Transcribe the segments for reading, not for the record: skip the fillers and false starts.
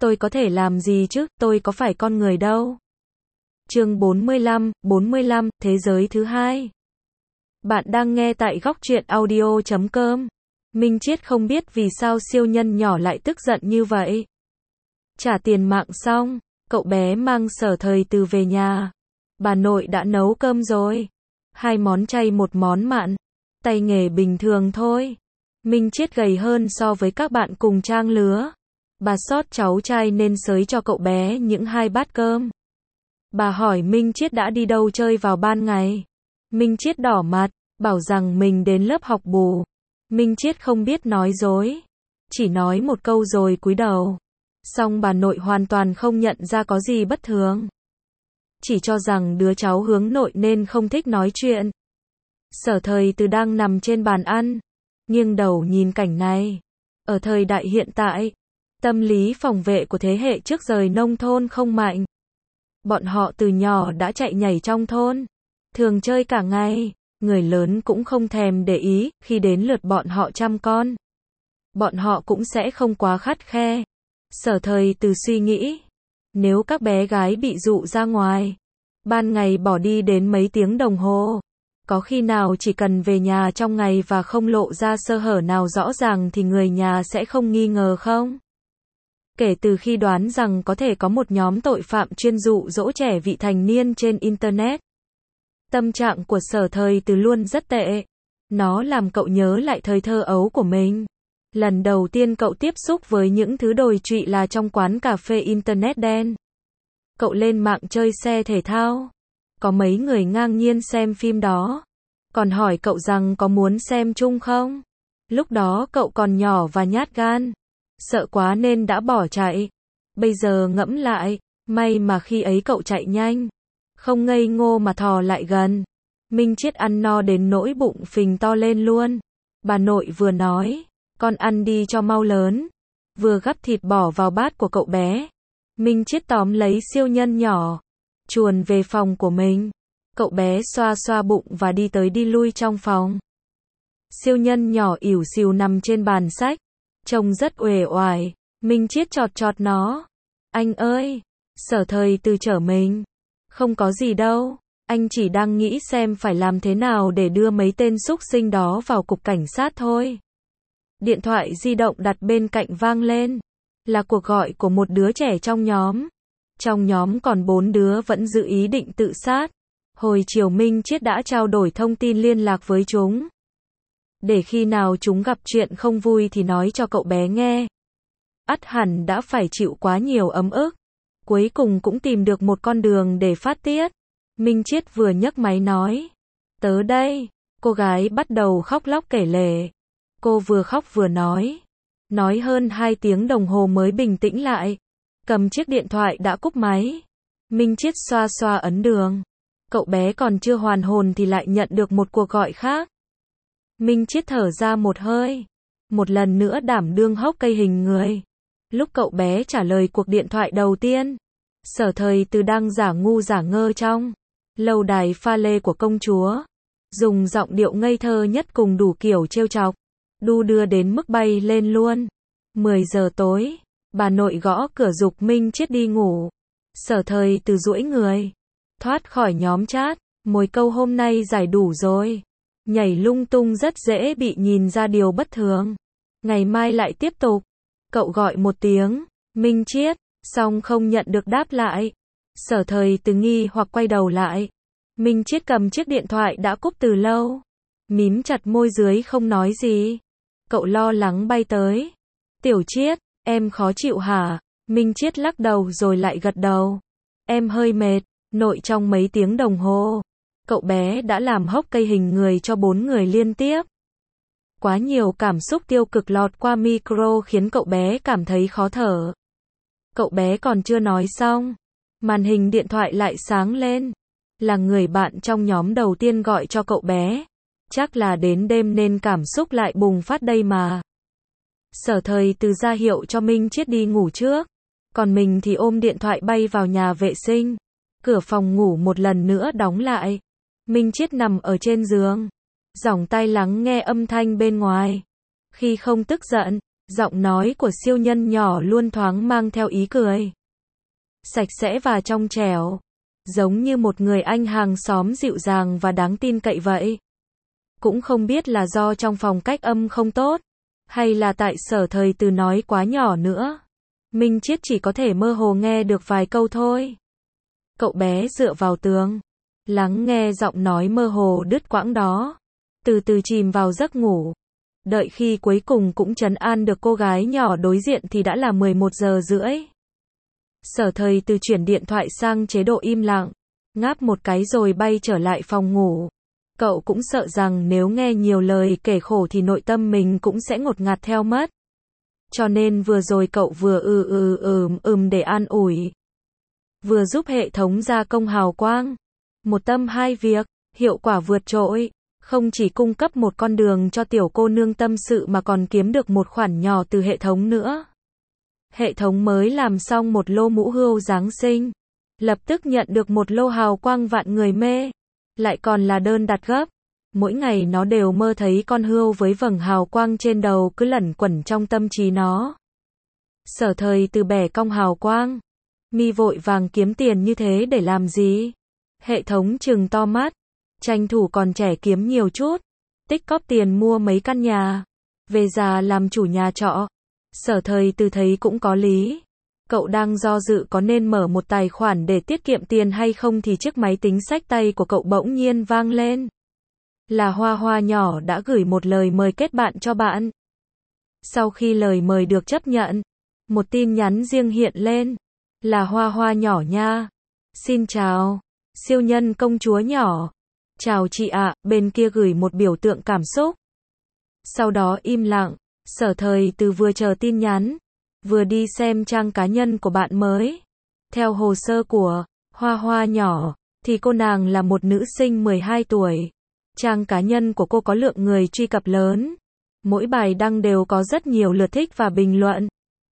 Tôi có thể làm gì chứ, tôi có phải con người đâu. Chương 45, Thế giới thứ hai. Bạn đang nghe tại góc truyện audio.com. Minh Chiết không biết vì sao siêu nhân nhỏ lại tức giận như vậy. Trả tiền mạng xong, cậu bé mang Sở Thời Từ về nhà. Bà nội đã nấu cơm rồi. 2 món chay 1 món mặn. Tay nghề bình thường thôi. Minh Chiết gầy hơn so với các bạn cùng trang lứa. Bà xót cháu trai nên xới cho cậu bé những 2 bát cơm. Bà hỏi Minh Chiết đã đi đâu chơi vào ban ngày. Minh Chiết đỏ mặt, bảo rằng mình đến lớp học bù. Minh Chiết không biết nói dối, chỉ nói một câu rồi cúi đầu. Xong bà nội hoàn toàn không nhận ra có gì bất thường. Chỉ cho rằng đứa cháu hướng nội nên không thích nói chuyện. Sở Thời Từ đang nằm trên bàn ăn, nghiêng đầu nhìn cảnh này. Ở thời đại hiện tại, tâm lý phòng vệ của thế hệ trước rời nông thôn không mạnh. Bọn họ từ nhỏ đã chạy nhảy trong thôn, thường chơi cả ngày, người lớn cũng không thèm để ý, khi đến lượt bọn họ chăm con. Bọn họ cũng sẽ không quá khắt khe. Sở Thời Từ suy nghĩ, nếu các bé gái bị dụ ra ngoài, ban ngày bỏ đi đến mấy tiếng đồng hồ, có khi nào chỉ cần về nhà trong ngày và không lộ ra sơ hở nào rõ ràng thì người nhà sẽ không nghi ngờ không? Kể từ khi đoán rằng có thể có một nhóm tội phạm chuyên dụ dỗ trẻ vị thành niên trên Internet, tâm trạng của Sở Thời Từ luôn rất tệ. Nó làm cậu nhớ lại thời thơ ấu của mình. Lần đầu tiên cậu tiếp xúc với những thứ đồi trụy là trong quán cà phê Internet đen. Cậu lên mạng chơi xe thể thao. Có mấy người ngang nhiên xem phim đó. Còn hỏi cậu rằng có muốn xem chung không? Lúc đó cậu còn nhỏ và nhát gan. Sợ quá nên đã bỏ chạy. Bây giờ ngẫm lại, may mà khi ấy cậu chạy nhanh. Không ngây ngô mà thò lại gần. Minh Chiết ăn no đến nỗi bụng phình to lên luôn. Bà nội vừa nói, con ăn đi cho mau lớn. Vừa gắp thịt bỏ vào bát của cậu bé. Minh Chiết tóm lấy siêu nhân nhỏ, chuồn về phòng của mình. Cậu bé xoa xoa bụng và đi tới đi lui trong phòng. Siêu nhân nhỏ ỉu xìu nằm trên bàn sách, trông rất uể oải. Minh Chiết chọt chọt nó. Anh ơi, Sở Thời Từ chở mình. Không có gì đâu, anh chỉ đang nghĩ xem phải làm thế nào để đưa mấy tên xúc sinh đó vào cục cảnh sát thôi. Điện thoại di động đặt bên cạnh vang lên. Là cuộc gọi của một đứa trẻ trong nhóm. Trong nhóm còn 4 đứa vẫn giữ ý định tự sát. Hồi chiều Minh Chiết đã trao đổi thông tin liên lạc với chúng. Để khi nào chúng gặp chuyện không vui thì nói cho cậu bé nghe. Ắt hẳn đã phải chịu quá nhiều ấm ức. Cuối cùng cũng tìm được một con đường để phát tiết. Minh Chiết vừa nhấc máy nói. Tớ đây. Cô gái bắt đầu khóc lóc kể lể. Cô vừa khóc vừa nói. Nói hơn 2 tiếng đồng hồ mới bình tĩnh lại. Cầm chiếc điện thoại đã cúp máy. Minh Chiết xoa xoa ấn đường. Cậu bé còn chưa hoàn hồn thì lại nhận được một cuộc gọi khác. Minh Chiết thở ra một hơi. Một lần nữa đảm đương hốc cây hình người. Lúc cậu bé trả lời cuộc điện thoại đầu tiên, Sở Thời Từ đang giả ngu giả ngơ trong lâu đài pha lê của công chúa. Dùng giọng điệu ngây thơ nhất cùng đủ kiểu trêu chọc. Đu đưa đến mức bay lên luôn. 10 giờ tối, bà nội gõ cửa giục Minh Chiết đi ngủ. Sở Thời Từ duỗi người, thoát khỏi nhóm chat, mồi câu hôm nay giải đủ rồi. Nhảy lung tung rất dễ bị nhìn ra điều bất thường. Ngày mai lại tiếp tục. Cậu gọi một tiếng, Minh Chiết, xong không nhận được đáp lại. Sở Thời Từ nghi hoặc quay đầu lại. Minh Chiết cầm chiếc điện thoại đã cúp từ lâu. Mím chặt môi dưới không nói gì. Cậu lo lắng bay tới. Tiểu Chiết, em khó chịu hả? Minh Chiết lắc đầu rồi lại gật đầu. Em hơi mệt, nội trong mấy tiếng đồng hồ. Cậu bé đã làm hốc cây hình người cho 4 người liên tiếp. Quá nhiều cảm xúc tiêu cực lọt qua micro khiến cậu bé cảm thấy khó thở. Cậu bé còn chưa nói xong. Màn hình điện thoại lại sáng lên. Là người bạn trong nhóm đầu tiên gọi cho cậu bé. Chắc là đến đêm nên cảm xúc lại bùng phát đây mà. Sở Thời Từ ra hiệu cho Minh Chiết đi ngủ trước. Còn mình thì ôm điện thoại bay vào nhà vệ sinh. Cửa phòng ngủ một lần nữa đóng lại. Minh Chiết nằm ở trên giường. Dòng tai lắng nghe âm thanh bên ngoài. Khi không tức giận, Giọng nói của siêu nhân nhỏ luôn thoáng mang theo ý cười. Sạch sẽ và trong trẻo. Giống như một người anh hàng xóm dịu dàng và đáng tin cậy vậy. Cũng không biết là do trong phòng cách âm không tốt, hay là tại Sở Thời Từ nói quá nhỏ nữa. Minh Chiết chỉ có thể mơ hồ nghe được vài câu thôi. Cậu bé dựa vào tường, lắng nghe giọng nói mơ hồ đứt quãng đó, từ từ chìm vào giấc ngủ. Đợi khi cuối cùng cũng trấn an được cô gái nhỏ đối diện thì đã là 11 giờ rưỡi. Sở Thời Từ chuyển điện thoại sang chế độ im lặng, ngáp một cái rồi bay trở lại phòng ngủ. Cậu cũng sợ rằng nếu nghe nhiều lời kể khổ thì nội tâm mình cũng sẽ ngột ngạt theo mất. Cho nên vừa rồi cậu vừa để an ủi, vừa giúp hệ thống gia công hào quang. Một tâm hai việc, hiệu quả vượt trội. Không chỉ cung cấp một con đường cho tiểu cô nương tâm sự mà còn kiếm được một khoản nhỏ từ hệ thống nữa. Hệ thống mới làm xong một lô mũ hươu Giáng sinh, lập tức nhận được một lô hào quang vạn người mê. Lại còn là đơn đặt gấp. Mỗi ngày nó đều mơ thấy con hươu với vầng hào quang trên đầu cứ lẩn quẩn trong tâm trí nó. Sở Thời Từ bẻ cong hào quang. Mi vội vàng kiếm tiền như thế để làm gì? Hệ thống trừng to mắt. Tranh thủ còn trẻ kiếm nhiều chút. Tích cóp tiền mua mấy căn nhà. Về già làm chủ nhà trọ. Sở Thời Từ thấy cũng có lý. Cậu đang do dự có nên mở một tài khoản để tiết kiệm tiền hay không thì chiếc máy tính xách tay của cậu bỗng nhiên vang lên. Là Hoa Hoa nhỏ đã gửi một lời mời kết bạn cho bạn. Sau khi lời mời được chấp nhận, một tin nhắn riêng hiện lên. Là Hoa Hoa nhỏ nha. Xin chào, siêu nhân công chúa nhỏ. Chào chị ạ, bên kia gửi một biểu tượng cảm xúc. Sau đó im lặng, Sở Thời Từ vừa chờ tin nhắn, vừa đi xem trang cá nhân của bạn mới. Theo hồ sơ của Hoa Hoa nhỏ, thì cô nàng là một nữ sinh 12 tuổi. Trang cá nhân của cô có lượng người truy cập lớn. Mỗi bài đăng đều có rất nhiều lượt thích và bình luận.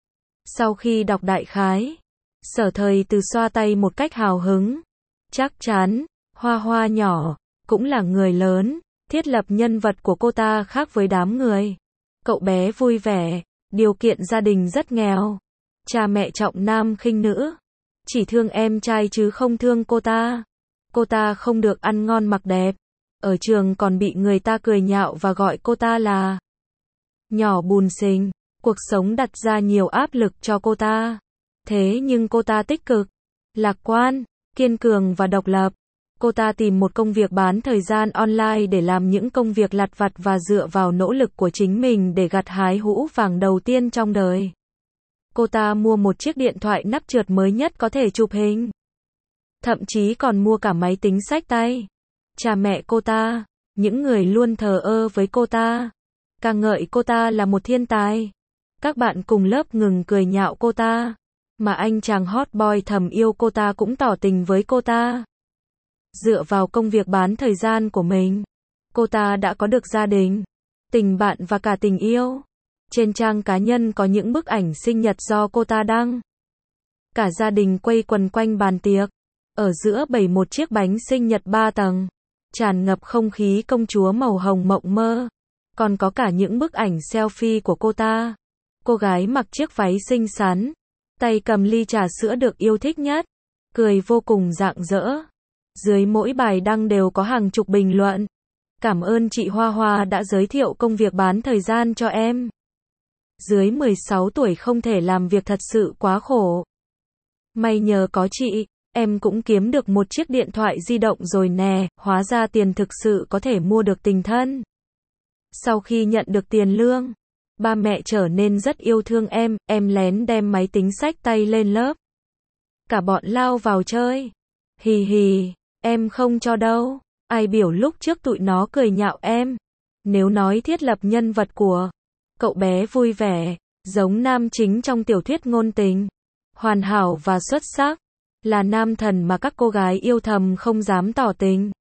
Sau khi đọc đại khái, Sở Thời Từ xoa tay một cách hào hứng. Chắc chắn, Hoa Hoa nhỏ cũng là người lớn. Thiết lập nhân vật của cô ta khác với đám người. Cậu bé vui vẻ. Điều kiện gia đình rất nghèo. Cha mẹ trọng nam khinh nữ. Chỉ thương em trai chứ không thương cô ta. Cô ta không được ăn ngon mặc đẹp. Ở trường còn bị người ta cười nhạo và gọi cô ta là nhỏ bùn xình. Cuộc sống đặt ra nhiều áp lực cho cô ta. Thế nhưng cô ta tích cực, lạc quan, kiên cường và độc lập. Cô ta tìm một công việc bán thời gian online để làm những công việc lặt vặt và dựa vào nỗ lực của chính mình để gặt hái hũ vàng đầu tiên trong đời. Cô ta mua một chiếc điện thoại nắp trượt mới nhất có thể chụp hình. Thậm chí còn mua cả máy tính xách tay. Cha mẹ cô ta, những người luôn thờ ơ với cô ta, ca ngợi cô ta là một thiên tài. Các bạn cùng lớp ngừng cười nhạo cô ta. Mà anh chàng hot boy thầm yêu cô ta cũng tỏ tình với cô ta. Dựa vào công việc bán thời gian của mình, cô ta đã có được gia đình, tình bạn và cả tình yêu. Trên trang cá nhân có những bức ảnh sinh nhật do cô ta đăng. Cả gia đình quây quần quanh bàn tiệc, ở giữa bày một chiếc bánh sinh nhật 3 tầng, tràn ngập không khí công chúa màu hồng mộng mơ. Còn có cả những bức ảnh selfie của cô ta. Cô gái mặc chiếc váy xinh xắn, tay cầm ly trà sữa được yêu thích nhất, cười vô cùng rạng rỡ. Dưới mỗi bài đăng đều có hàng chục bình luận. Cảm ơn chị Hoa Hoa đã giới thiệu công việc bán thời gian cho em. Dưới 16 tuổi không thể làm việc thật sự quá khổ. May nhờ có chị, em cũng kiếm được một chiếc điện thoại di động rồi nè, hóa ra tiền thực sự có thể mua được tình thân. Sau khi nhận được tiền lương, ba mẹ trở nên rất yêu thương em lén đem máy tính xách tay lên lớp. Cả bọn lao vào chơi. Hì hì, em không cho đâu. Ai biểu lúc trước tụi nó cười nhạo em. Nếu nói thiết lập nhân vật của cậu bé vui vẻ, giống nam chính trong tiểu thuyết ngôn tình, hoàn hảo và xuất sắc, là nam thần mà các cô gái yêu thầm không dám tỏ tình.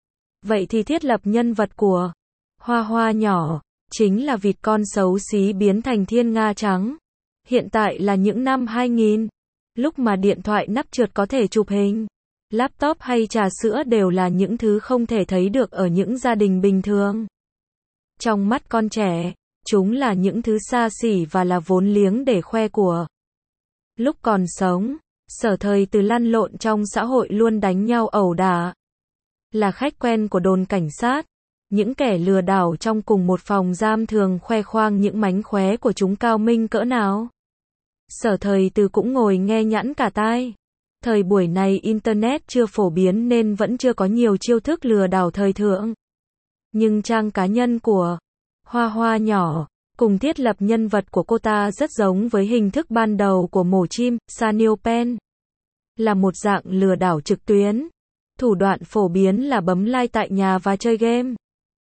Vậy thì thiết lập nhân vật của Hoa Hoa nhỏ chính là vịt con xấu xí biến thành thiên nga trắng. Hiện tại là những năm 2000, lúc mà điện thoại nắp trượt có thể chụp hình, laptop hay trà sữa đều là những thứ không thể thấy được ở những gia đình bình thường. Trong mắt con trẻ, Chúng là những thứ xa xỉ và là vốn liếng để khoe của. Lúc còn sống, Sở Thời Từ lăn lộn trong xã hội luôn đánh nhau ẩu đả. Là khách quen của đồn cảnh sát, những kẻ lừa đảo trong cùng một phòng giam thường khoe khoang những mánh khóe của chúng cao minh cỡ nào. Sở Thời Từ cũng ngồi nghe nhẵn cả tai. Thời buổi này Internet chưa phổ biến nên vẫn chưa có nhiều chiêu thức lừa đảo thời thượng. Nhưng trang cá nhân của Hoa Hoa nhỏ, cùng thiết lập nhân vật của cô ta rất giống với hình thức ban đầu của mổ chim, Sanyo Pen. Là một dạng lừa đảo trực tuyến. Thủ đoạn phổ biến là bấm like tại nhà và chơi game.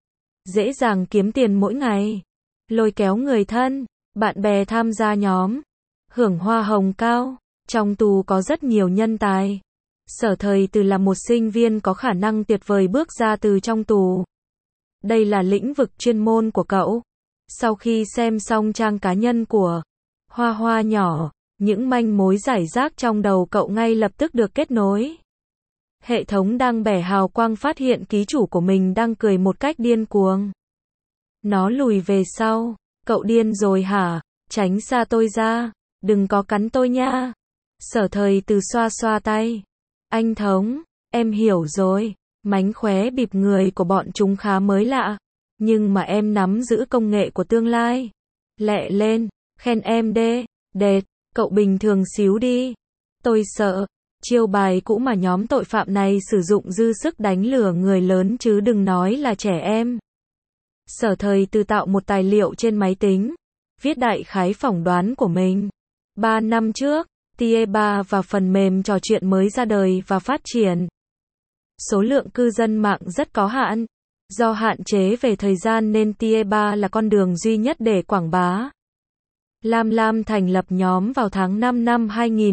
Dễ dàng kiếm tiền mỗi ngày. Lôi kéo người thân, bạn bè tham gia nhóm. Hưởng hoa hồng cao. Trong tù có rất nhiều nhân tài. Sở Thời Từ là một sinh viên có khả năng tuyệt vời bước ra từ trong tù. Đây là lĩnh vực chuyên môn của cậu. Sau khi xem xong trang cá nhân của Hoa Hoa nhỏ, những manh mối rải rác trong đầu cậu ngay lập tức được kết nối. Hệ thống đang bẻ hào quang phát hiện ký chủ của mình đang cười một cách điên cuồng. Nó lùi về sau. Cậu điên rồi hả? Tránh xa tôi ra. Đừng có cắn tôi nha. Sở Thời Từ xoa xoa tay. Anh Thống, em hiểu rồi. Mánh khóe bịp người của bọn chúng khá mới lạ. Nhưng mà em nắm giữ công nghệ của tương lai. Lẹ lên, khen em đê, đệt, cậu bình thường xíu đi. Tôi sợ. Chiêu bài cũ mà nhóm tội phạm này sử dụng dư sức đánh lừa người lớn chứ đừng nói là trẻ em. Sở Thời Từ tạo một tài liệu trên máy tính. Viết đại khái phỏng đoán của mình. 3 năm trước, TIE3 và phần mềm trò chuyện mới ra đời và phát triển. Số lượng cư dân mạng rất có hạn. Do hạn chế về thời gian nên TIE3 là con đường duy nhất để quảng bá. Lam Lam thành lập nhóm vào tháng 5 năm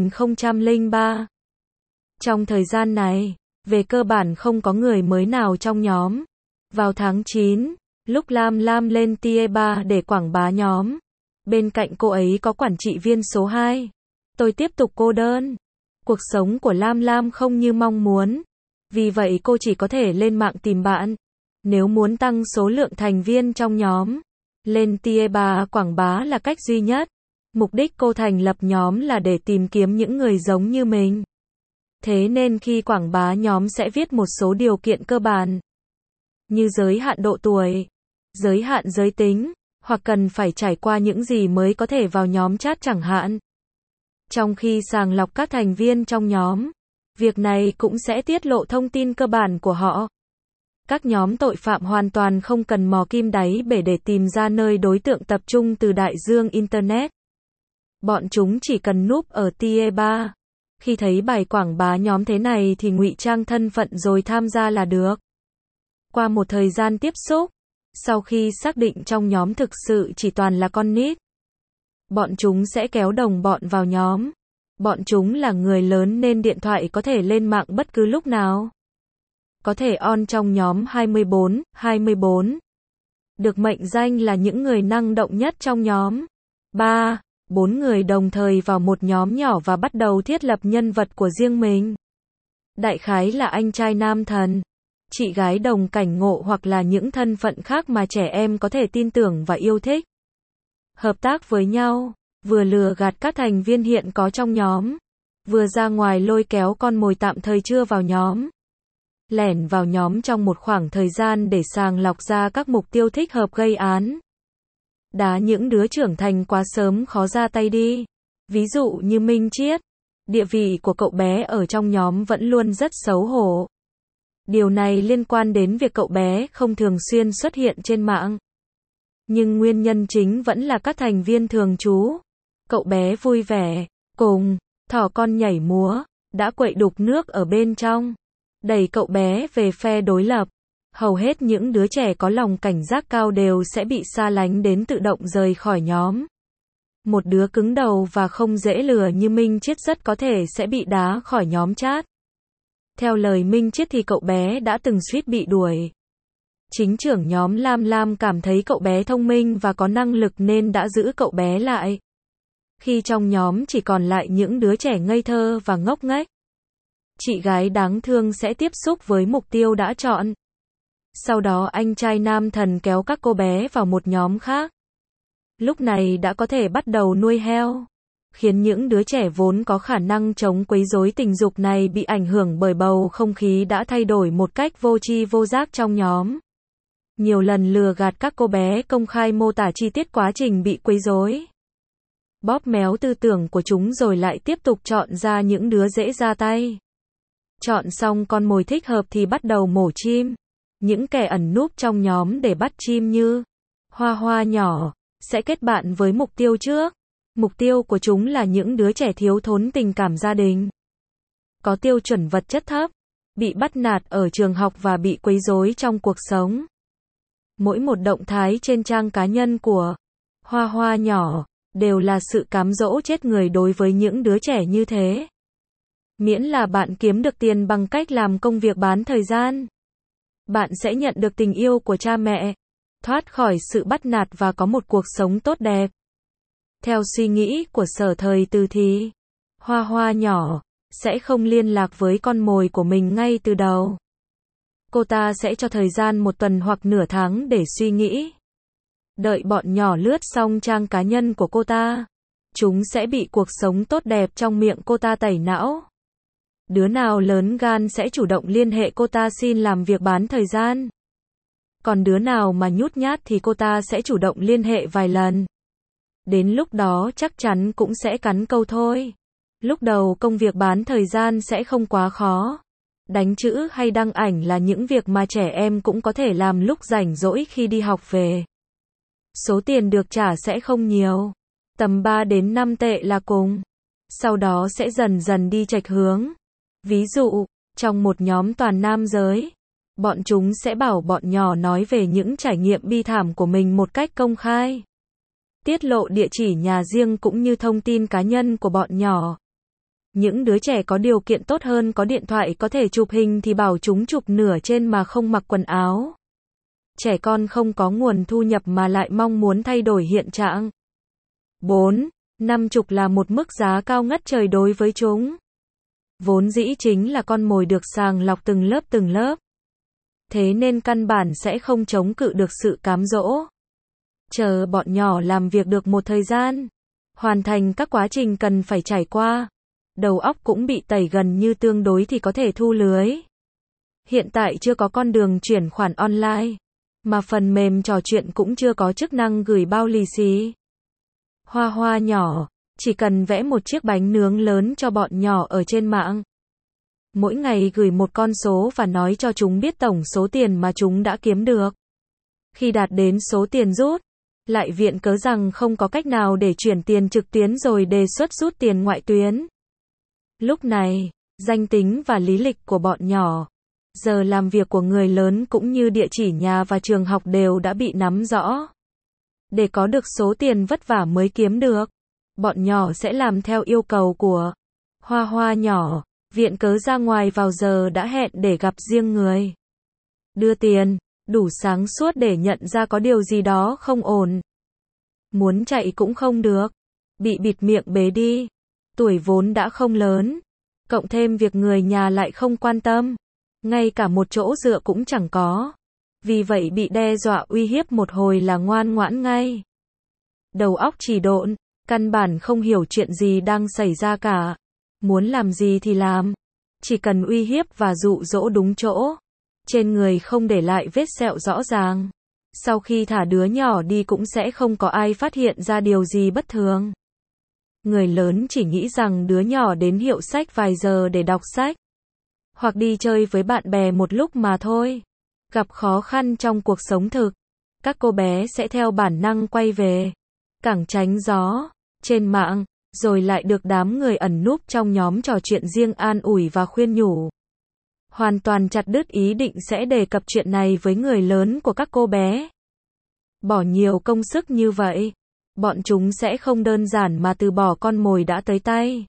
2003. Trong thời gian này, về cơ bản không có người mới nào trong nhóm. Vào tháng 9, lúc Lam Lam lên TIE3 để quảng bá nhóm, bên cạnh cô ấy có quản trị viên số 2. Tôi tiếp tục cô đơn. Cuộc sống của Lam Lam không như mong muốn. Vì vậy cô chỉ có thể lên mạng tìm bạn. Nếu muốn tăng số lượng thành viên trong nhóm, lên TIE3 quảng bá là cách duy nhất. Mục đích cô thành lập nhóm là để tìm kiếm những người giống như mình. Thế nên khi quảng bá nhóm sẽ viết một số điều kiện cơ bản. Như giới hạn độ tuổi, giới hạn giới tính, hoặc cần phải trải qua những gì mới có thể vào nhóm chat chẳng hạn. Trong khi sàng lọc các thành viên trong nhóm, việc này cũng sẽ tiết lộ thông tin cơ bản của họ. Các nhóm tội phạm hoàn toàn không cần mò kim đáy bể để tìm ra nơi đối tượng tập trung từ đại dương Internet. Bọn chúng chỉ cần núp ở TIE3. Khi thấy bài quảng bá nhóm thế này thì ngụy trang thân phận rồi tham gia là được. Qua một thời gian tiếp xúc, sau khi xác định trong nhóm thực sự chỉ toàn là con nít, bọn chúng sẽ kéo đồng bọn vào nhóm. Bọn chúng là người lớn nên điện thoại có thể lên mạng bất cứ lúc nào. Có thể on trong nhóm 24. Được mệnh danh là những người năng động nhất trong nhóm. 3-4 người đồng thời vào một nhóm nhỏ và bắt đầu thiết lập nhân vật của riêng mình. Đại khái là anh trai nam thần, chị gái đồng cảnh ngộ hoặc là những thân phận khác mà trẻ em có thể tin tưởng và yêu thích. Hợp tác với nhau, vừa lừa gạt các thành viên hiện có trong nhóm, vừa ra ngoài lôi kéo con mồi tạm thời chưa vào nhóm. Lẻn vào nhóm trong một khoảng thời gian để sàng lọc ra các mục tiêu thích hợp gây án. Đá những đứa trưởng thành quá sớm khó ra tay đi. Ví dụ như Minh Chiết. Địa vị của cậu bé ở trong nhóm vẫn luôn rất xấu hổ. Điều này liên quan đến việc cậu bé không thường xuyên xuất hiện trên mạng. Nhưng nguyên nhân chính vẫn là các thành viên thường trú. Cậu bé vui vẻ, cùng thỏ con nhảy múa, đã quậy đục nước ở bên trong, đẩy cậu bé về phe đối lập. Hầu hết những đứa trẻ có lòng cảnh giác cao đều sẽ bị xa lánh đến tự động rời khỏi nhóm. Một đứa cứng đầu và không dễ lừa như Minh Chiết rất có thể sẽ bị đá khỏi nhóm chat. Theo lời Minh Chiết thì cậu bé đã từng suýt bị đuổi. Chính trưởng nhóm Lam Lam cảm thấy cậu bé thông minh và có năng lực nên đã giữ cậu bé lại. Khi trong nhóm chỉ còn lại những đứa trẻ ngây thơ và ngốc nghếch, chị gái đáng thương sẽ tiếp xúc với mục tiêu đã chọn. Sau đó anh trai nam thần kéo các cô bé vào một nhóm khác. lúc này đã có thể bắt đầu nuôi heo, khiến những đứa trẻ vốn có khả năng chống quấy rối tình dục này bị ảnh hưởng bởi bầu không khí đã thay đổi một cách vô tri vô giác trong nhóm. Nhiều lần lừa gạt các cô bé công khai mô tả chi tiết quá trình bị quấy rối, bóp méo tư tưởng của chúng rồi lại tiếp tục chọn ra những đứa dễ ra tay. Chọn xong con mồi thích hợp thì bắt đầu mổ chim. Những kẻ ẩn núp trong nhóm để bắt chim như Hoa Hoa nhỏ sẽ kết bạn với mục tiêu trước. Mục tiêu của chúng là những đứa trẻ thiếu thốn tình cảm gia đình, có tiêu chuẩn vật chất thấp, bị bắt nạt ở trường học và bị quấy rối trong cuộc sống. Mỗi một động thái trên trang cá nhân của Hoa Hoa nhỏ đều là sự cám dỗ chết người đối với những đứa trẻ như thế. Miễn là bạn kiếm được tiền bằng cách làm công việc bán thời gian, bạn sẽ nhận được tình yêu của cha mẹ, thoát khỏi sự bắt nạt và có một cuộc sống tốt đẹp. Theo suy nghĩ của Sở Thời Từ thì Hoa Hoa nhỏ sẽ không liên lạc với con mồi của mình ngay từ đầu. Cô ta sẽ cho thời gian một tuần hoặc nửa tháng để suy nghĩ. Đợi bọn nhỏ lướt xong trang cá nhân của cô ta, chúng sẽ bị cuộc sống tốt đẹp trong miệng cô ta tẩy não. Đứa nào lớn gan sẽ chủ động liên hệ cô ta xin làm việc bán thời gian. Còn đứa nào mà nhút nhát thì cô ta sẽ chủ động liên hệ vài lần. Đến lúc đó chắc chắn cũng sẽ cắn câu thôi. Lúc đầu công việc bán thời gian sẽ không quá khó. Đánh chữ hay đăng ảnh là những việc mà trẻ em cũng có thể làm lúc rảnh rỗi khi đi học về. Số tiền được trả sẽ không nhiều, tầm 3 đến 5 tệ là cùng. Sau đó sẽ dần dần đi chệch hướng. Ví dụ, trong một nhóm toàn nam giới, bọn chúng sẽ bảo bọn nhỏ nói về những trải nghiệm bi thảm của mình một cách công khai. Tiết lộ địa chỉ nhà riêng cũng như thông tin cá nhân của bọn nhỏ. Những đứa trẻ có điều kiện tốt hơn có điện thoại có thể chụp hình thì bảo chúng chụp nửa trên mà không mặc quần áo. Trẻ con không có nguồn thu nhập mà lại mong muốn thay đổi hiện trạng. 4. 50 là một mức giá cao ngất trời đối với chúng. Vốn dĩ chính là con mồi được sàng lọc từng lớp. Thế nên căn bản sẽ không chống cự được sự cám dỗ. Chờ bọn nhỏ làm việc được một thời gian, hoàn thành các quá trình cần phải trải qua, đầu óc cũng bị tẩy gần như tương đối thì có thể thu lưới. Hiện tại chưa có con đường chuyển khoản online, mà phần mềm trò chuyện cũng chưa có chức năng gửi bao lì xì. Hoa Hoa nhỏ chỉ cần vẽ một chiếc bánh nướng lớn cho bọn nhỏ ở trên mạng. Mỗi ngày gửi một con số và nói cho chúng biết tổng số tiền mà chúng đã kiếm được. Khi đạt đến số tiền rút, lại viện cớ rằng không có cách nào để chuyển tiền trực tuyến rồi đề xuất rút tiền ngoại tuyến. Lúc này, danh tính và lý lịch của bọn nhỏ, giờ làm việc của người lớn cũng như địa chỉ nhà và trường học đều đã bị nắm rõ. Để có được số tiền vất vả mới kiếm được, bọn nhỏ sẽ làm theo yêu cầu của Hoa Hoa nhỏ, viện cớ ra ngoài vào giờ đã hẹn để gặp riêng người. Đưa tiền, đủ sáng suốt để nhận ra có điều gì đó không ổn. Muốn chạy cũng không được, bị bịt miệng bế đi. Tuổi vốn đã không lớn, cộng thêm việc người nhà lại không quan tâm, ngay cả một chỗ dựa cũng chẳng có. Vì vậy bị đe dọa uy hiếp một hồi là ngoan ngoãn ngay. Đầu óc chỉ độn, căn bản không hiểu chuyện gì đang xảy ra cả. Muốn làm gì thì làm, chỉ cần uy hiếp và dụ dỗ đúng chỗ. Trên người không để lại vết sẹo rõ ràng. Sau khi thả đứa nhỏ đi cũng sẽ không có ai phát hiện ra điều gì bất thường. Người lớn chỉ nghĩ rằng đứa nhỏ đến hiệu sách vài giờ để đọc sách, hoặc đi chơi với bạn bè một lúc mà thôi. Gặp khó khăn trong cuộc sống thực, các cô bé sẽ theo bản năng quay về cảng tránh gió trên mạng, rồi lại được đám người ẩn núp trong nhóm trò chuyện riêng an ủi và khuyên nhủ. Hoàn toàn chặt đứt ý định sẽ đề cập chuyện này với người lớn của các cô bé. Bỏ nhiều công sức như vậy, bọn chúng sẽ không đơn giản mà từ bỏ con mồi đã tới tay.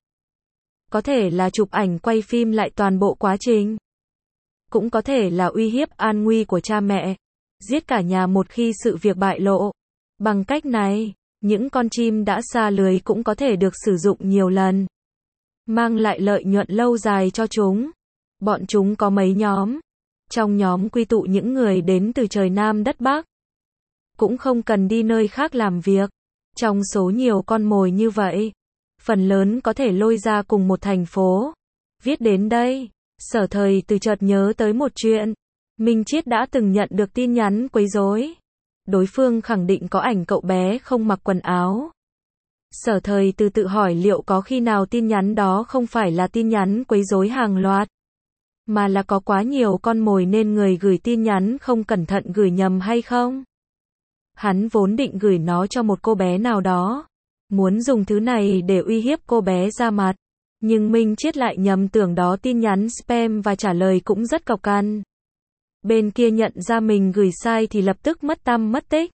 Có thể là chụp ảnh quay phim lại toàn bộ quá trình. Cũng có thể là uy hiếp an nguy của cha mẹ, giết cả nhà một khi sự việc bại lộ. Bằng cách này, những con chim đã xa lưới cũng có thể được sử dụng nhiều lần, mang lại lợi nhuận lâu dài cho chúng. Bọn chúng có mấy nhóm. Trong nhóm quy tụ những người đến từ trời Nam đất Bắc. Cũng không cần đi nơi khác làm việc. Trong số nhiều con mồi như vậy, phần lớn có thể lôi ra cùng một thành phố. Viết đến đây, Sở Thời Từ chợt nhớ tới một chuyện. Minh Chiết đã từng nhận được tin nhắn quấy rối. Đối phương khẳng định có ảnh cậu bé không mặc quần áo. Sở Thời Từ tự hỏi liệu có khi nào tin nhắn đó không phải là tin nhắn quấy rối hàng loạt, mà là có quá nhiều con mồi nên người gửi tin nhắn không cẩn thận gửi nhầm hay không? Hắn vốn định gửi nó cho một cô bé nào đó, muốn dùng thứ này để uy hiếp cô bé ra mặt, nhưng Minh Chiết lại nhầm tưởng đó tin nhắn spam và trả lời cũng rất cộc căn. Bên kia nhận ra mình gửi sai thì lập tức mất tăm mất tích.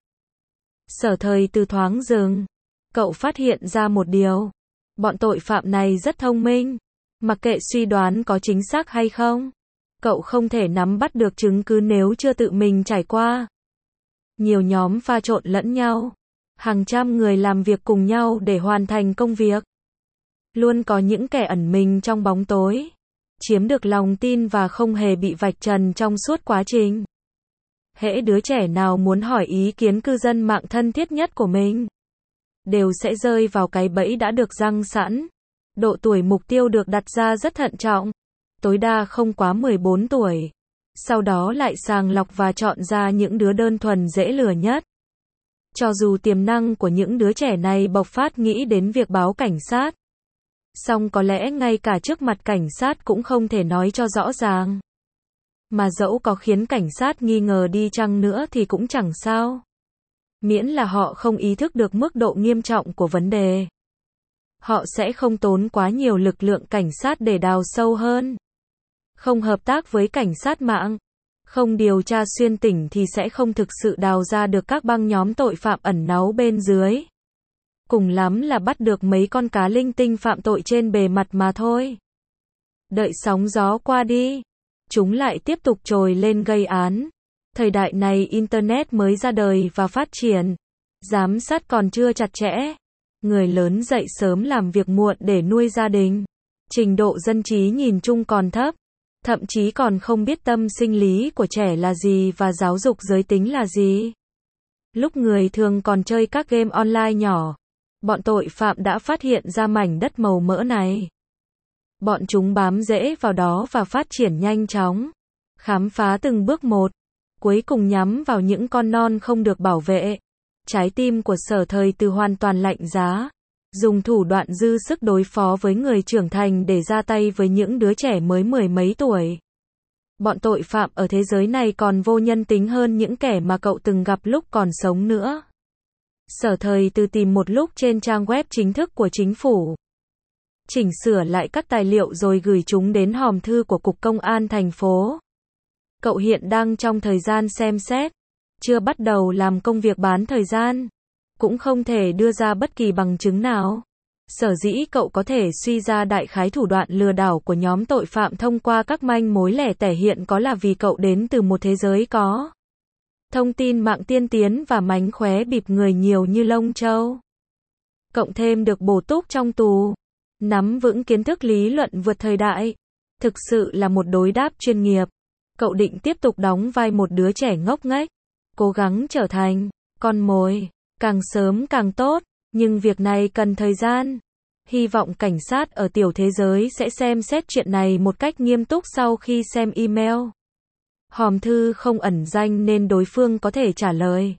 Sở Thời Từ thoáng dừng. Cậu phát hiện ra một điều. Bọn tội phạm này rất thông minh. Mặc kệ suy đoán có chính xác hay không, cậu không thể nắm bắt được chứng cứ nếu chưa tự mình trải qua. Nhiều nhóm pha trộn lẫn nhau. Hàng trăm người làm việc cùng nhau để hoàn thành công việc. Luôn có những kẻ ẩn mình trong bóng tối, chiếm được lòng tin và không hề bị vạch trần trong suốt quá trình. Hễ đứa trẻ nào muốn hỏi ý kiến cư dân mạng thân thiết nhất của mình, đều sẽ rơi vào cái bẫy đã được giăng sẵn. Độ tuổi mục tiêu được đặt ra rất thận trọng, tối đa không quá 14 tuổi. Sau đó lại sàng lọc và chọn ra những đứa đơn thuần dễ lừa nhất. Cho dù tiềm năng của những đứa trẻ này bộc phát nghĩ đến việc báo cảnh sát, song có lẽ ngay cả trước mặt cảnh sát cũng không thể nói cho rõ ràng. Mà dẫu có khiến cảnh sát nghi ngờ đi chăng nữa thì cũng chẳng sao. Miễn là họ không ý thức được mức độ nghiêm trọng của vấn đề, họ sẽ không tốn quá nhiều lực lượng cảnh sát để đào sâu hơn. Không hợp tác với cảnh sát mạng, không điều tra xuyên tỉnh thì sẽ không thực sự đào ra được các băng nhóm tội phạm ẩn náu bên dưới. Cùng lắm là bắt được mấy con cá linh tinh phạm tội trên bề mặt mà thôi. Đợi sóng gió qua đi, chúng lại tiếp tục trồi lên gây án. Thời đại này Internet mới ra đời và phát triển, giám sát còn chưa chặt chẽ. Người lớn dậy sớm làm việc muộn để nuôi gia đình. Trình độ dân trí nhìn chung còn thấp, thậm chí còn không biết tâm sinh lý của trẻ là gì và giáo dục giới tính là gì. Lúc người thường còn chơi các game online nhỏ, bọn tội phạm đã phát hiện ra mảnh đất màu mỡ này. Bọn chúng bám rễ vào đó và phát triển nhanh chóng, khám phá từng bước một, cuối cùng nhắm vào những con non không được bảo vệ. Trái tim của Sở Thời Từ hoàn toàn lạnh giá, dùng thủ đoạn dư sức đối phó với người trưởng thành để ra tay với những đứa trẻ mới mười mấy tuổi. Bọn tội phạm ở thế giới này còn vô nhân tính hơn những kẻ mà cậu từng gặp lúc còn sống nữa. Sở Thời Từ tìm một lúc trên trang web chính thức của chính phủ, chỉnh sửa lại các tài liệu rồi gửi chúng đến hòm thư của Cục Công an thành phố. Cậu hiện đang trong thời gian xem xét, chưa bắt đầu làm công việc bán thời gian, cũng không thể đưa ra bất kỳ bằng chứng nào. Sở dĩ cậu có thể suy ra đại khái thủ đoạn lừa đảo của nhóm tội phạm thông qua các manh mối lẻ tẻ hiện có là vì cậu đến từ một thế giới có thông tin mạng tiên tiến và mánh khóe bịp người nhiều như lông châu. Cộng thêm được bổ túc trong tù, nắm vững kiến thức lý luận vượt thời đại, thực sự là một đối đáp chuyên nghiệp. Cậu định tiếp tục đóng vai một đứa trẻ ngốc nghếch, cố gắng trở thành con mồi, càng sớm càng tốt, nhưng việc này cần thời gian. Hy vọng cảnh sát ở tiểu thế giới sẽ xem xét chuyện này một cách nghiêm túc sau khi xem email. Hòm thư không ẩn danh nên đối phương có thể trả lời.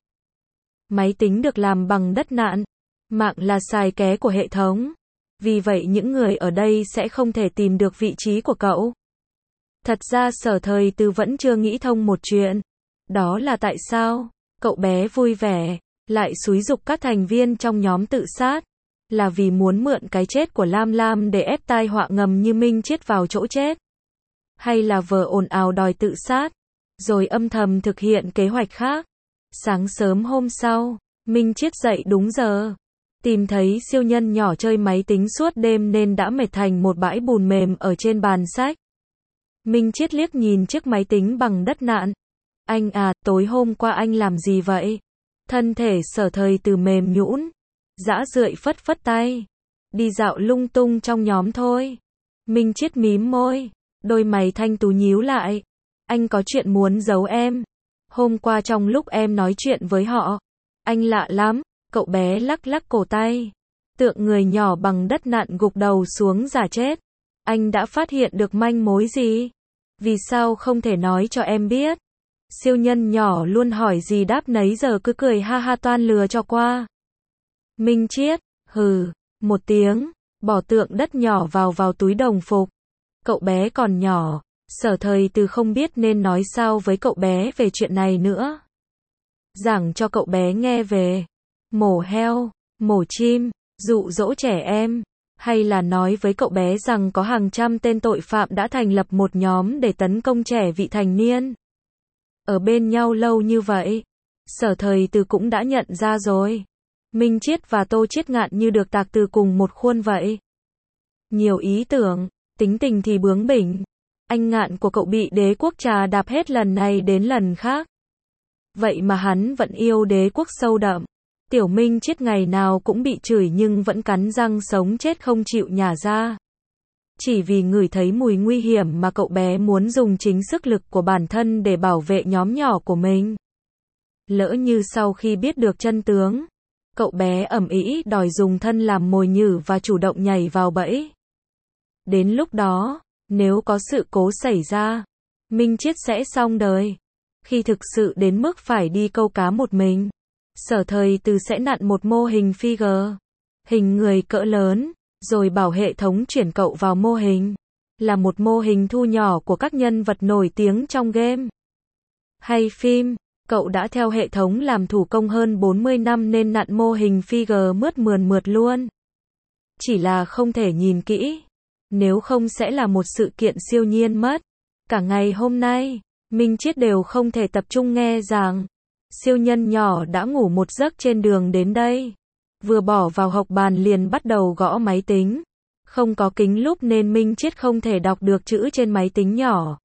Máy tính được làm bằng đất nặn, mạng là xài ké của hệ thống. Vì vậy những người ở đây sẽ không thể tìm được vị trí của cậu. Thật ra Sở Thời Từ vẫn chưa nghĩ thông một chuyện. Đó là tại sao cậu bé vui vẻ lại xúi giục các thành viên trong nhóm tự sát. Là vì muốn mượn cái chết của Lam Lam để ép tai họa ngầm như Minh Chiết vào chỗ chết? Hay là vờ ồn ào đòi tự sát, rồi âm thầm thực hiện kế hoạch khác? Sáng sớm hôm sau, Minh Chiết dậy đúng giờ. Tìm thấy siêu nhân nhỏ chơi máy tính suốt đêm nên đã mệt thành một bãi bùn mềm ở trên bàn sách. Minh Chiết liếc nhìn chiếc máy tính bằng đất nặn. Anh à, tối hôm qua anh làm gì vậy? Thân thể Sở Thời Từ mềm nhũn, dã rượi phất phất tay. Đi dạo lung tung trong nhóm thôi. Minh Chiết mím môi, đôi mày thanh tú nhíu lại. Anh có chuyện muốn giấu em. Hôm qua trong lúc em nói chuyện với họ, anh lạ lắm, Cậu bé lắc lắc cổ tay. Tượng người nhỏ bằng đất nặn gục đầu xuống giả chết. Anh đã phát hiện được manh mối gì? Vì sao không thể nói cho em biết? Siêu nhân nhỏ luôn hỏi gì đáp nấy, giờ cứ cười ha ha toan lừa cho qua. Minh Triết, hừ, một tiếng, bỏ tượng đất nhỏ vào túi đồng phục. Cậu bé còn nhỏ, Sở Thời Từ không biết nên nói sao với cậu bé về chuyện này nữa. Giảng cho cậu bé nghe về mổ heo, mổ chim, dụ dỗ trẻ em, hay là nói với cậu bé rằng có hàng trăm tên tội phạm đã thành lập một nhóm để tấn công trẻ vị thành niên. Ở bên nhau lâu như vậy, Sở Thời Từ cũng đã nhận ra rồi. Minh Triết và Tô Chiết Ngạn như được tạc từ cùng một khuôn vậy. Nhiều ý tưởng, tính tình thì bướng bỉnh. Anh Ngạn của cậu bị đế quốc trà đạp hết lần này đến lần khác. Vậy mà hắn vẫn yêu đế quốc sâu đậm. Tiểu Minh Triết ngày nào cũng bị chửi nhưng vẫn cắn răng sống chết không chịu nhả ra. Chỉ vì ngửi thấy mùi nguy hiểm mà cậu bé muốn dùng chính sức lực của bản thân để bảo vệ nhóm nhỏ của mình. Lỡ như sau khi biết được chân tướng, cậu bé ầm ĩ đòi dùng thân làm mồi nhử và chủ động nhảy vào bẫy. Đến lúc đó, nếu có sự cố xảy ra, Minh Triết sẽ xong đời. Khi thực sự đến mức phải đi câu cá một mình, Sở Thời Từ sẽ nặn một mô hình figure, hình người cỡ lớn, rồi bảo hệ thống chuyển cậu vào mô hình. Là một mô hình thu nhỏ của các nhân vật nổi tiếng trong game hay phim. Cậu đã theo hệ thống làm thủ công hơn 40 năm nên nặn mô hình figure mướt mượt mượt luôn. Chỉ là không thể nhìn kỹ, nếu không sẽ là một sự kiện siêu nhiên mất. Cả ngày hôm nay, Minh Triết đều không thể tập trung nghe giảng. Siêu nhân nhỏ đã ngủ một giấc trên đường đến đây. Vừa bỏ vào hộc bàn liền bắt đầu gõ máy tính. Không có kính lúp nên Minh Triết không thể đọc được chữ trên máy tính nhỏ.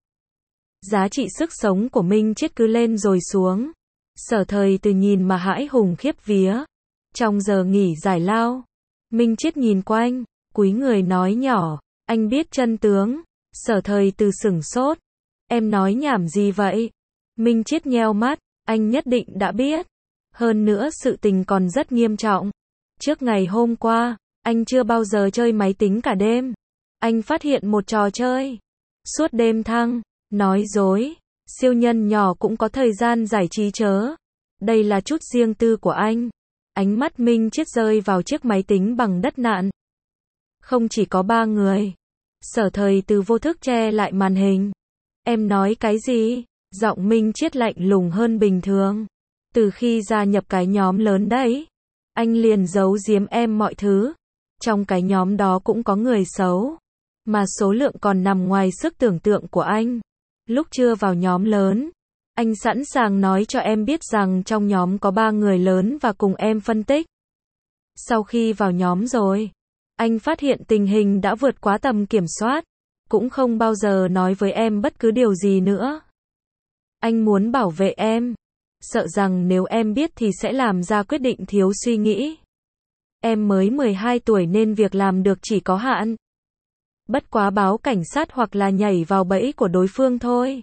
Giá trị sức sống của Minh Triết cứ lên rồi xuống. Sở Thời Từ nhìn mà hãi hùng khiếp vía. Trong giờ nghỉ giải lao, Minh Triết nhìn quanh, cúi người nói nhỏ, anh biết chân tướng. Sở Thời Từ sửng sốt. Em nói nhảm gì vậy? Minh Triết nheo mắt, anh nhất định đã biết. Hơn nữa sự tình còn rất nghiêm trọng. Trước ngày hôm qua, anh chưa bao giờ chơi máy tính cả đêm. Anh phát hiện một trò chơi. Suốt đêm thăng, nói dối, siêu nhân nhỏ cũng có thời gian giải trí chớ. Đây là chút riêng tư của anh. Ánh mắt Minh Triết rơi vào chiếc máy tính bằng đất nặn. Không chỉ có 3 người. Sở Thời Từ vô thức che lại màn hình. Em nói cái gì? Giọng Minh Triết lạnh lùng hơn bình thường. Từ khi gia nhập cái nhóm lớn đấy, anh liền giấu giếm em mọi thứ. Trong cái nhóm đó cũng có người xấu, mà số lượng còn nằm ngoài sức tưởng tượng của anh. Lúc chưa vào nhóm lớn, anh sẵn sàng nói cho em biết rằng trong nhóm có 3 người lớn và cùng em phân tích. Sau khi vào nhóm rồi, anh phát hiện tình hình đã vượt quá tầm kiểm soát, cũng không bao giờ nói với em bất cứ điều gì nữa. Anh muốn bảo vệ em, sợ rằng nếu em biết thì sẽ làm ra quyết định thiếu suy nghĩ. Em mới 12 tuổi nên việc làm được chỉ có hạn. Bất quá báo cảnh sát hoặc là nhảy vào bẫy của đối phương thôi.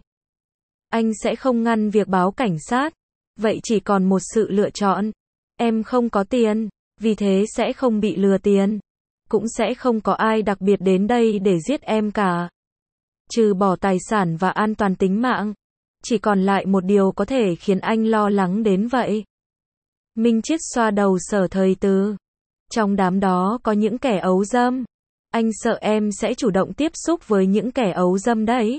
Anh sẽ không ngăn việc báo cảnh sát. Vậy chỉ còn một sự lựa chọn. Em không có tiền, vì thế sẽ không bị lừa tiền. Cũng sẽ không có ai đặc biệt đến đây để giết em cả. Trừ bỏ tài sản và an toàn tính mạng. Chỉ còn lại một điều có thể khiến anh lo lắng đến vậy. Minh Triết xoa đầu Sở Thời Từ. Trong đám đó có những kẻ ấu dâm. Anh sợ em sẽ chủ động tiếp xúc với những kẻ ấu dâm đấy.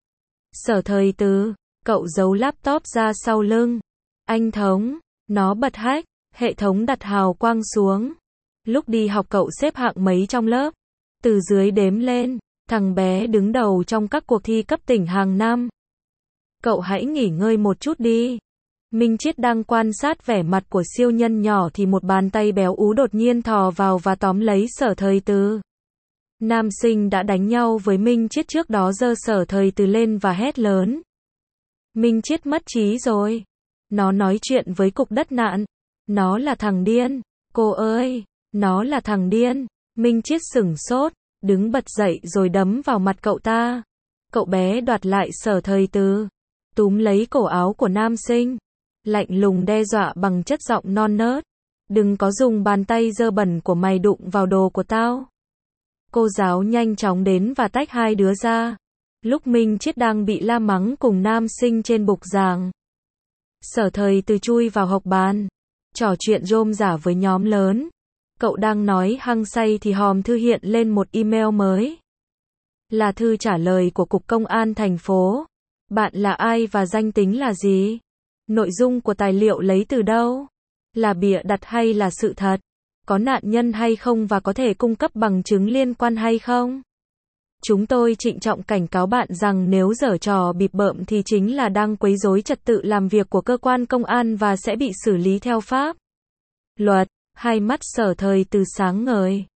Sở Thời Từ, cậu giấu laptop ra sau lưng. Anh Thống, nó bật hack, hệ thống đặt hào quang xuống. Lúc đi học cậu xếp hạng mấy trong lớp. Từ dưới đếm lên, thằng bé đứng đầu trong các cuộc thi cấp tỉnh hàng năm. Cậu hãy nghỉ ngơi một chút đi. Minh Triết đang quan sát vẻ mặt của siêu nhân nhỏ thì một bàn tay béo ú đột nhiên thò vào và tóm lấy Sở Thời Từ. Nam sinh đã đánh nhau với Minh Triết trước đó giơ Sở Thời Từ lên và hét lớn. Minh Triết mất trí rồi. Nó nói chuyện với cục đất nặn. Nó là thằng điên. Cô ơi, nó là thằng điên. Minh Triết sửng sốt, đứng bật dậy rồi đấm vào mặt cậu ta. Cậu bé đoạt lại Sở Thời Từ, túm lấy cổ áo của nam sinh, lạnh lùng đe dọa bằng chất giọng non nớt. Đừng có dùng bàn tay dơ bẩn của mày đụng vào đồ của tao. Cô giáo nhanh chóng đến và tách hai đứa ra. Lúc Minh Chiết đang bị la mắng cùng nam sinh trên bục giảng, Sở Thời Từ chui vào học bàn, trò chuyện rôm rả với nhóm lớn. Cậu đang nói hăng say thì hòm thư hiện lên một email mới. Là thư trả lời của Cục Công an thành phố. Bạn là ai và danh tính là gì? Nội dung của tài liệu lấy từ đâu? Là bịa đặt hay là sự thật? Có nạn nhân hay không và có thể cung cấp bằng chứng liên quan hay không? Chúng tôi trịnh trọng cảnh cáo bạn rằng nếu giở trò bịp bợm thì chính là đang quấy rối trật tự làm việc của cơ quan công an và sẽ bị xử lý theo pháp luật. Hai mắt Sở Thời Từ sáng ngời.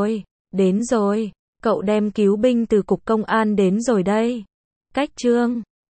Đến rồi, cậu đem cứu binh từ Cục Công an đến rồi đây. Cách chương